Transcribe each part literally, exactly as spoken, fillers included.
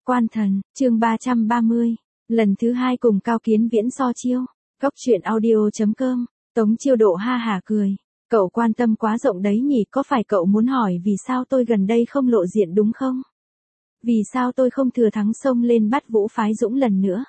Quan thần, chương ba trăm ba mươi. Lần thứ hai cùng Cao Kiến Viễn so chiêu. Góc truyện audio chấm com. Tống Chiêu Độ ha hả cười. Cậu quan tâm quá rộng đấy nhỉ, có phải cậu muốn hỏi vì sao tôi gần đây không lộ diện đúng không? Vì sao tôi không thừa thắng xông lên bắt Vũ Phái Dũng lần nữa?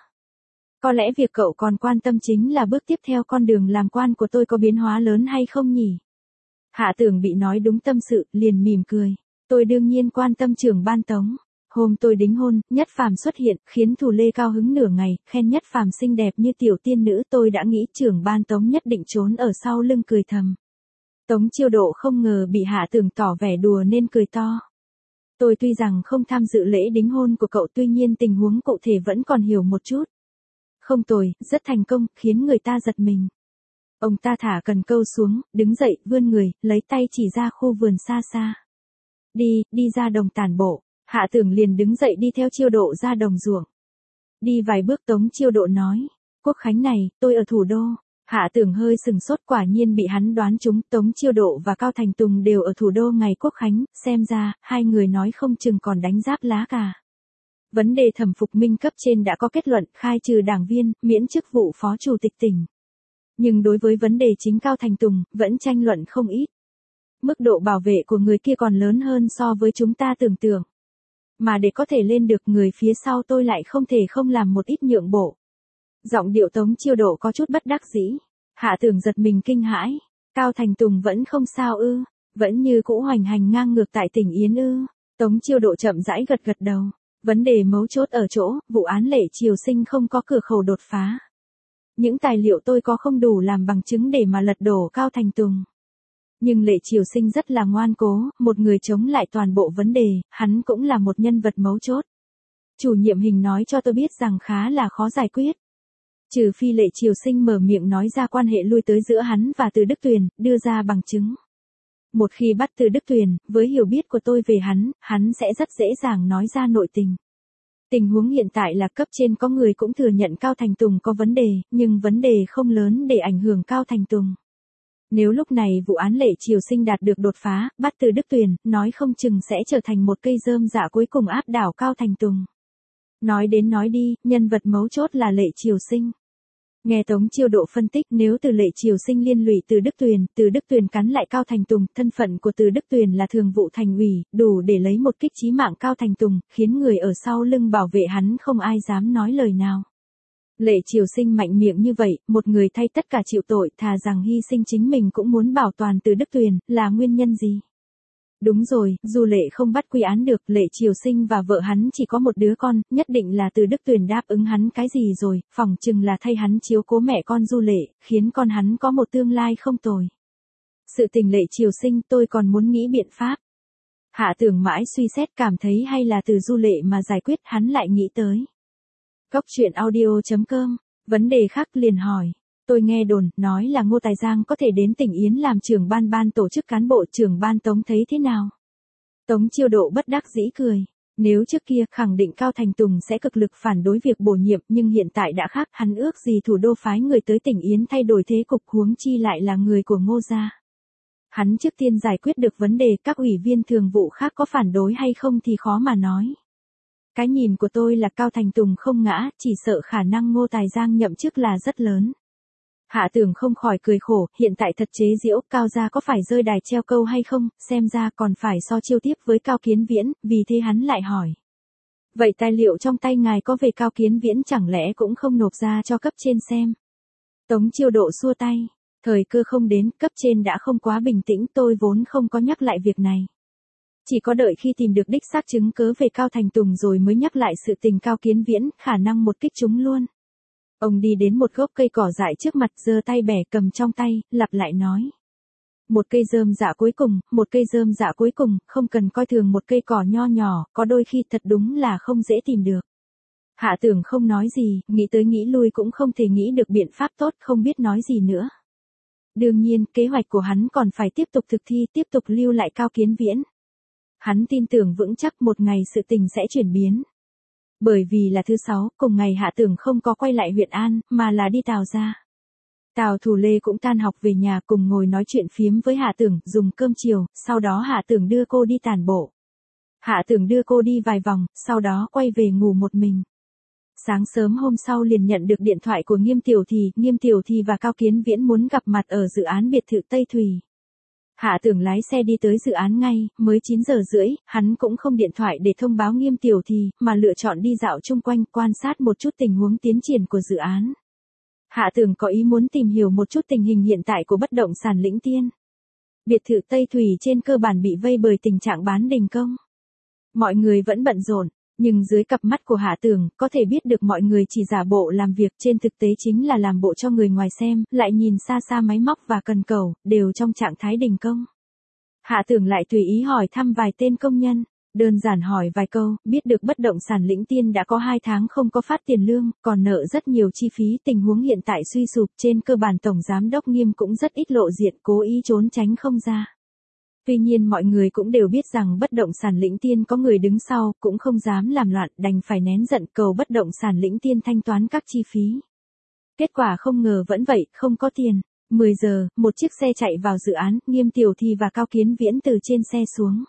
Có lẽ việc cậu còn quan tâm chính là bước tiếp theo con đường làm quan của tôi có biến hóa lớn hay không nhỉ? Hạ Tưởng bị nói đúng tâm sự, liền mỉm cười. Tôi đương nhiên quan tâm trưởng ban Tống. Hôm tôi đính hôn, Nhất Phàm xuất hiện, khiến Thù Lê cao hứng nửa ngày, khen Nhất Phàm xinh đẹp như tiểu tiên nữ. Tôi đã nghĩ trưởng ban Tống nhất định trốn ở sau lưng cười thầm. Tống Chiêu Độ không ngờ bị Hạ Tưởng tỏ vẻ đùa nên cười to. Tôi tuy rằng không tham dự lễ đính hôn của cậu, tuy nhiên tình huống cụ thể vẫn còn hiểu một chút. Không tồi, rất thành công, khiến người ta giật mình. Ông ta thả cần câu xuống, đứng dậy, vươn người, lấy tay chỉ ra khu vườn xa xa. Đi, đi ra đồng tản bộ. Hạ Tưởng liền đứng dậy đi theo Chiêu Độ ra đồng ruộng. Đi vài bước Tống Chiêu Độ nói, Quốc khánh này, tôi ở thủ đô. Hạ Tưởng hơi sừng sốt, quả nhiên bị hắn đoán trúng. Tống Chiêu Độ và Cao Thành Tùng đều ở thủ đô ngày Quốc khánh, xem ra, hai người nói không chừng còn đánh giáp lá cà. Vấn đề thẩm phục minh cấp trên đã có kết luận khai trừ đảng viên, miễn chức vụ phó chủ tịch tỉnh. Nhưng đối với vấn đề chính Cao Thành Tùng, vẫn tranh luận không ít. Mức độ bảo vệ của người kia còn lớn hơn so với chúng ta tưởng tượng. Mà để có thể lên được, người phía sau tôi lại không thể không làm một ít nhượng bộ. Giọng điệu Tống Chiêu Độ có chút bất đắc dĩ. Hạ Tưởng giật mình kinh hãi. Cao Thành Tùng vẫn không sao ư? Vẫn như cũ hoành hành ngang ngược tại tỉnh Yến ư? Tống Chiêu Độ chậm rãi gật gật đầu. Vấn đề mấu chốt ở chỗ, vụ án Lệ Triều Sinh không có cửa khẩu đột phá. Những tài liệu tôi có không đủ làm bằng chứng để mà lật đổ Cao Thành Tùng. Nhưng Lệ Triều Sinh rất là ngoan cố, một người chống lại toàn bộ vấn đề, hắn cũng là một nhân vật mấu chốt. Chủ nhiệm hình nói cho tôi biết rằng khá là khó giải quyết. Trừ phi Lệ Triều Sinh mở miệng nói ra quan hệ lui tới giữa hắn và Từ Đức Tuyền, đưa ra bằng chứng. Một khi bắt Từ Đức Tuyền, với hiểu biết của tôi về hắn, hắn sẽ rất dễ dàng nói ra nội tình. Tình huống hiện tại là cấp trên có người cũng thừa nhận Cao Thành Tùng có vấn đề, nhưng vấn đề không lớn để ảnh hưởng Cao Thành Tùng. Nếu lúc này vụ án Lệ Triều Sinh đạt được đột phá, bắt Từ Đức Tuyền, nói không chừng sẽ trở thành một cây rơm rạ cuối cùng áp đảo Cao Thành Tùng. Nói đến nói đi, nhân vật mấu chốt là Lệ Triều Sinh. Nghe Tống Chiêu Độ phân tích, nếu từ Lệ Triều Sinh liên lụy Từ Đức Tuyền, Từ Đức Tuyền cắn lại Cao Thành Tùng, thân phận của Từ Đức Tuyền là thường vụ thành ủy, đủ để lấy một kích chí mạng Cao Thành Tùng, khiến người ở sau lưng bảo vệ hắn không ai dám nói lời nào. Lệ Triều Sinh mạnh miệng như vậy, một người thay tất cả chịu tội, thà rằng hy sinh chính mình cũng muốn bảo toàn Từ Đức Tuyền, là nguyên nhân gì? Đúng rồi, dù Lệ không bắt quy án được, Lệ Triều Sinh và vợ hắn chỉ có một đứa con, nhất định là Từ Đức Tuyền đáp ứng hắn cái gì rồi, phỏng chừng là thay hắn chiếu cố mẹ con Du Lệ, khiến con hắn có một tương lai không tồi. Sự tình Lệ Triều Sinh tôi còn muốn nghĩ biện pháp. Hạ Tưởng mãi suy xét cảm thấy hay là từ Du Lệ mà giải quyết, hắn lại nghĩ tới. Góc truyện audio chấm com, vấn đề khác liền hỏi. Tôi nghe đồn, nói là Ngô Tài Giang có thể đến tỉnh Yến làm trưởng ban ban tổ chức cán bộ, trưởng ban Tống thấy thế nào? Tống Chiêu Độ bất đắc dĩ cười. Nếu trước kia khẳng định Cao Thành Tùng sẽ cực lực phản đối việc bổ nhiệm, nhưng hiện tại đã khác, hắn ước gì thủ đô phái người tới tỉnh Yến thay đổi thế cục, huống chi lại là người của Ngô gia. Hắn trước tiên giải quyết được vấn đề, các ủy viên thường vụ khác có phản đối hay không thì khó mà nói. Cái nhìn của tôi là Cao Thành Tùng không ngã, chỉ sợ khả năng Ngô Tài Giang nhậm chức là rất lớn. Hạ Tưởng không khỏi cười khổ, hiện tại thật chế giễu, Cao gia có phải rơi đài treo câu hay không, xem ra còn phải so chiêu tiếp với Cao Kiến Viễn, vì thế hắn lại hỏi. Vậy tài liệu trong tay ngài có về Cao Kiến Viễn chẳng lẽ cũng không nộp ra cho cấp trên xem? Tống Chiêu Độ xua tay, thời cơ không đến, cấp trên đã không quá bình tĩnh, tôi vốn không có nhắc lại việc này. Chỉ có đợi khi tìm được đích xác chứng cớ về Cao Thành Tùng rồi mới nhắc lại sự tình Cao Kiến Viễn, khả năng một kích trúng luôn. Ông đi đến một gốc cây cỏ dại trước mặt, giơ tay bẻ cầm trong tay, lặp lại nói. Một cây rơm rạ cuối cùng, một cây rơm rạ cuối cùng, không cần coi thường một cây cỏ nho nhỏ, có đôi khi thật đúng là không dễ tìm được. Hạ Tưởng không nói gì, nghĩ tới nghĩ lui cũng không thể nghĩ được biện pháp tốt, không biết nói gì nữa. Đương nhiên, kế hoạch của hắn còn phải tiếp tục thực thi, tiếp tục lưu lại Cao Kiến Viễn. Hắn tin tưởng vững chắc một ngày sự tình sẽ chuyển biến. Bởi vì là thứ sáu, cùng ngày Hạ Tưởng không có quay lại huyện An, mà là đi Tào ra. Tào Thù Lê cũng tan học về nhà, cùng ngồi nói chuyện phiếm với Hạ Tưởng, dùng cơm chiều, sau đó Hạ Tưởng đưa cô đi tản bộ. Hạ Tưởng đưa cô đi vài vòng, sau đó quay về ngủ một mình. Sáng sớm hôm sau liền nhận được điện thoại của Nghiêm Tiểu Thì, Nghiêm Tiểu Thì và Cao Kiến Viễn muốn gặp mặt ở dự án biệt thự Tây Thủy. Hạ Tưởng lái xe đi tới dự án ngay, mới chín giờ rưỡi, hắn cũng không điện thoại để thông báo Nghiêm Tiểu Thì, mà lựa chọn đi dạo chung quanh, quan sát một chút tình huống tiến triển của dự án. Hạ Tưởng có ý muốn tìm hiểu một chút tình hình hiện tại của bất động sản Lĩnh Tiên. Biệt thự Tây Thủy trên cơ bản bị vây bởi tình trạng bán đình công. Mọi người vẫn bận rộn, nhưng dưới cặp mắt của Hạ Tưởng, có thể biết được mọi người chỉ giả bộ làm việc, trên thực tế chính là làm bộ cho người ngoài xem, lại nhìn xa xa máy móc và cần cẩu, đều trong trạng thái đình công. Hạ Tưởng lại tùy ý hỏi thăm vài tên công nhân, đơn giản hỏi vài câu, biết được bất động sản Lĩnh Tiên đã có hai tháng không có phát tiền lương, còn nợ rất nhiều chi phí, tình huống hiện tại suy sụp, trên cơ bản tổng giám đốc Nghiêm cũng rất ít lộ diện, cố ý trốn tránh không ra. Tuy nhiên mọi người cũng đều biết rằng bất động sản Lĩnh Tiên có người đứng sau, cũng không dám làm loạn, đành phải nén giận cầu bất động sản Lĩnh Tiên thanh toán các chi phí. Kết quả không ngờ vẫn vậy, không có tiền. mười giờ, một chiếc xe chạy vào dự án, Nghiêm Tiểu Thì và Cao Kiến Viễn từ trên xe xuống.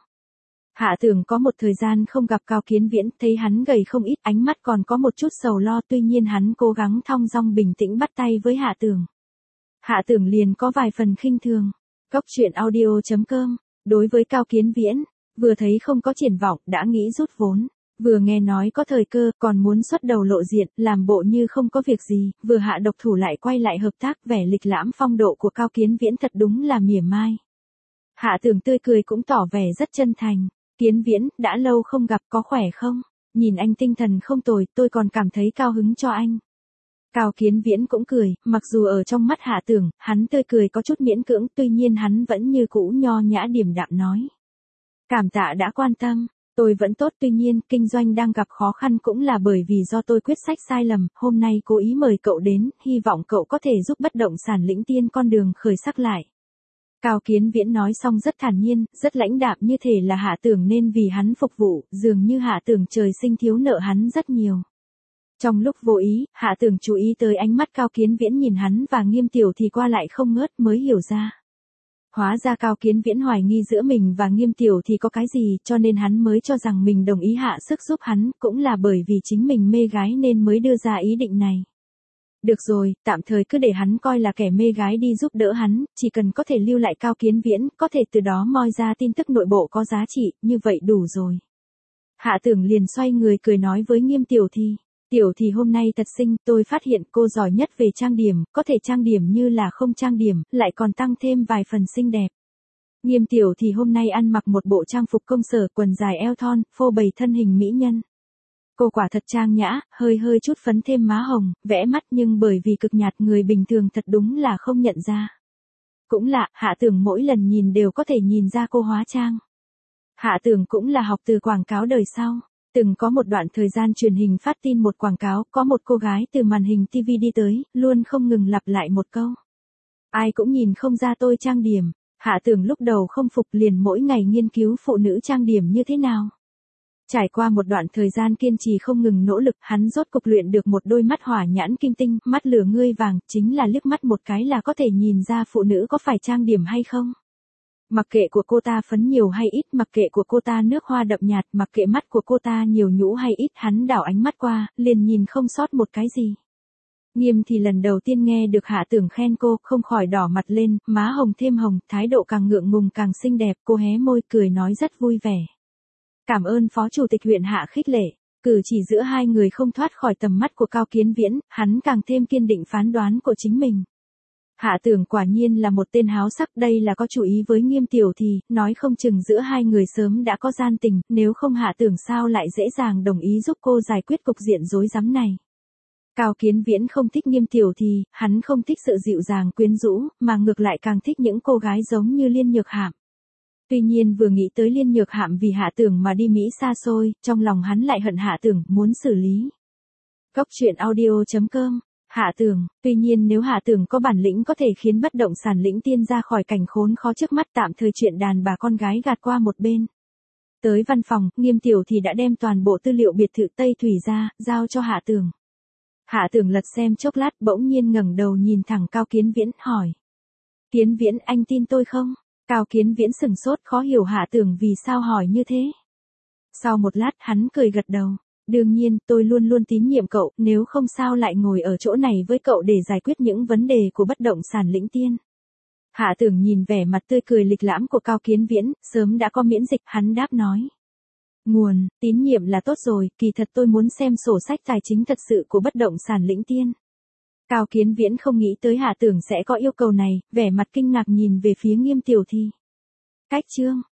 Hạ Tưởng có một thời gian không gặp Cao Kiến Viễn, thấy hắn gầy không ít, ánh mắt còn có một chút sầu lo, tuy nhiên hắn cố gắng thong dong bình tĩnh bắt tay với Hạ Tưởng. Hạ Tưởng liền có vài phần khinh thường. Cốc truyện audio chấm com. Đối với Cao Kiến Viễn, vừa thấy không có triển vọng, đã nghĩ rút vốn. Vừa nghe nói có thời cơ, còn muốn xuất đầu lộ diện, làm bộ như không có việc gì, vừa hạ độc thủ lại quay lại hợp tác, vẻ lịch lãm phong độ của Cao Kiến Viễn thật đúng là mỉa mai. Hạ Tưởng tươi cười cũng tỏ vẻ rất chân thành. Kiến Viễn, đã lâu không gặp, có khỏe không? Nhìn anh tinh thần không tồi, tôi còn cảm thấy cao hứng cho anh. Cao Kiến Viễn cũng cười, mặc dù ở trong mắt Hạ Tưởng, hắn tươi cười có chút miễn cưỡng, tuy nhiên hắn vẫn như cũ nho nhã điềm đạm nói. Cảm tạ đã quan tâm, tôi vẫn tốt, tuy nhiên, kinh doanh đang gặp khó khăn cũng là bởi vì do tôi quyết sách sai lầm, hôm nay cố ý mời cậu đến, hy vọng cậu có thể giúp bất động sản Lĩnh Tiên con đường khởi sắc lại. Cao Kiến Viễn nói xong rất thản nhiên, rất lãnh đạm, như thể là Hạ Tưởng nên vì hắn phục vụ, dường như Hạ Tưởng trời sinh thiếu nợ hắn rất nhiều. Trong lúc vô ý, Hạ Tưởng chú ý tới ánh mắt Cao Kiến Viễn nhìn hắn và Nghiêm Tiểu Thì qua lại không ngớt, mới hiểu ra. Hóa ra Cao Kiến Viễn hoài nghi giữa mình và Nghiêm Tiểu Thì có cái gì, cho nên hắn mới cho rằng mình đồng ý hạ sức giúp hắn, cũng là bởi vì chính mình mê gái nên mới đưa ra ý định này. Được rồi, tạm thời cứ để hắn coi là kẻ mê gái đi giúp đỡ hắn, chỉ cần có thể lưu lại Cao Kiến Viễn, có thể từ đó moi ra tin tức nội bộ có giá trị, như vậy đủ rồi. Hạ Tưởng liền xoay người cười nói với Nghiêm Tiểu Thì. Tiểu Thì hôm nay thật xinh, tôi phát hiện cô giỏi nhất về trang điểm, có thể trang điểm như là không trang điểm, lại còn tăng thêm vài phần xinh đẹp. Nghiêm Tiểu Thì hôm nay ăn mặc một bộ trang phục công sở, quần dài eo thon, phô bày thân hình mỹ nhân. Cô quả thật trang nhã, hơi hơi chút phấn thêm má hồng, vẽ mắt, nhưng bởi vì cực nhạt người bình thường thật đúng là không nhận ra. Cũng lạ, Hạ Tưởng mỗi lần nhìn đều có thể nhìn ra cô hóa trang. Hạ Tưởng cũng là học từ quảng cáo đời sau. Từng có một đoạn thời gian truyền hình phát tin một quảng cáo, có một cô gái từ màn hình ti vi đi tới, luôn không ngừng lặp lại một câu. Ai cũng nhìn không ra tôi trang điểm. Hạ Tưởng lúc đầu không phục, liền mỗi ngày nghiên cứu phụ nữ trang điểm như thế nào. Trải qua một đoạn thời gian kiên trì không ngừng nỗ lực, hắn rốt cục luyện được một đôi mắt hỏa nhãn kim tinh, mắt lửa ngươi vàng, chính là liếc mắt một cái là có thể nhìn ra phụ nữ có phải trang điểm hay không. Mặc kệ của cô ta phấn nhiều hay ít, mặc kệ của cô ta nước hoa đậm nhạt, mặc kệ mắt của cô ta nhiều nhũ hay ít, hắn đảo ánh mắt qua, liền nhìn không sót một cái gì. Nghiêm thì lần đầu tiên nghe được Hạ Tưởng khen cô, không khỏi đỏ mặt lên, má hồng thêm hồng, thái độ càng ngượng ngùng càng xinh đẹp, cô hé môi cười nói rất vui vẻ. Cảm ơn Phó Chủ tịch huyện Hạ khích lệ. Cử chỉ giữa hai người không thoát khỏi tầm mắt của Cao Kiến Viễn, hắn càng thêm kiên định phán đoán của chính mình. Hạ Tưởng quả nhiên là một tên háo sắc, đây là có chủ ý với Nghiêm Tiểu Thì, nói không chừng giữa hai người sớm đã có gian tình, nếu không Hạ Tưởng sao lại dễ dàng đồng ý giúp cô giải quyết cục diện rối rắm này. Cao Kiến Viễn không thích Nghiêm Tiểu Thì, hắn không thích sự dịu dàng quyến rũ, mà ngược lại càng thích những cô gái giống như Liên Nhược Hạm. Tuy nhiên vừa nghĩ tới Liên Nhược Hạm vì Hạ Tưởng mà đi Mỹ xa xôi, trong lòng hắn lại hận Hạ Tưởng, muốn xử lý. Cốc truyện audio chấm com. Hạ Tưởng, tuy nhiên nếu Hạ Tưởng có bản lĩnh có thể khiến bất động sản Lĩnh Tiên ra khỏi cảnh khốn khó trước mắt, tạm thời chuyện đàn bà con gái gạt qua một bên. Tới văn phòng, Nghiêm Tiểu Thì đã đem toàn bộ tư liệu biệt thự Tây Thủy ra, giao cho Hạ Tưởng. Hạ Tưởng lật xem chốc lát, bỗng nhiên ngẩng đầu nhìn thẳng Cao Kiến Viễn, hỏi. Kiến Viễn, anh tin tôi không? Cao Kiến Viễn sừng sốt, khó hiểu Hạ Tưởng vì sao hỏi như thế. Sau một lát hắn cười gật đầu. Đương nhiên, tôi luôn luôn tín nhiệm cậu, nếu không sao lại ngồi ở chỗ này với cậu để giải quyết những vấn đề của bất động sản Lĩnh Tiên. Hạ Tưởng nhìn vẻ mặt tươi cười lịch lãm của Cao Kiến Viễn, sớm đã có miễn dịch, hắn đáp nói. Nguồn, tín nhiệm là tốt rồi, kỳ thật tôi muốn xem sổ sách tài chính thật sự của bất động sản Lĩnh Tiên. Cao Kiến Viễn không nghĩ tới Hạ Tưởng sẽ có yêu cầu này, vẻ mặt kinh ngạc nhìn về phía Nghiêm Tiểu Thi. Cách chương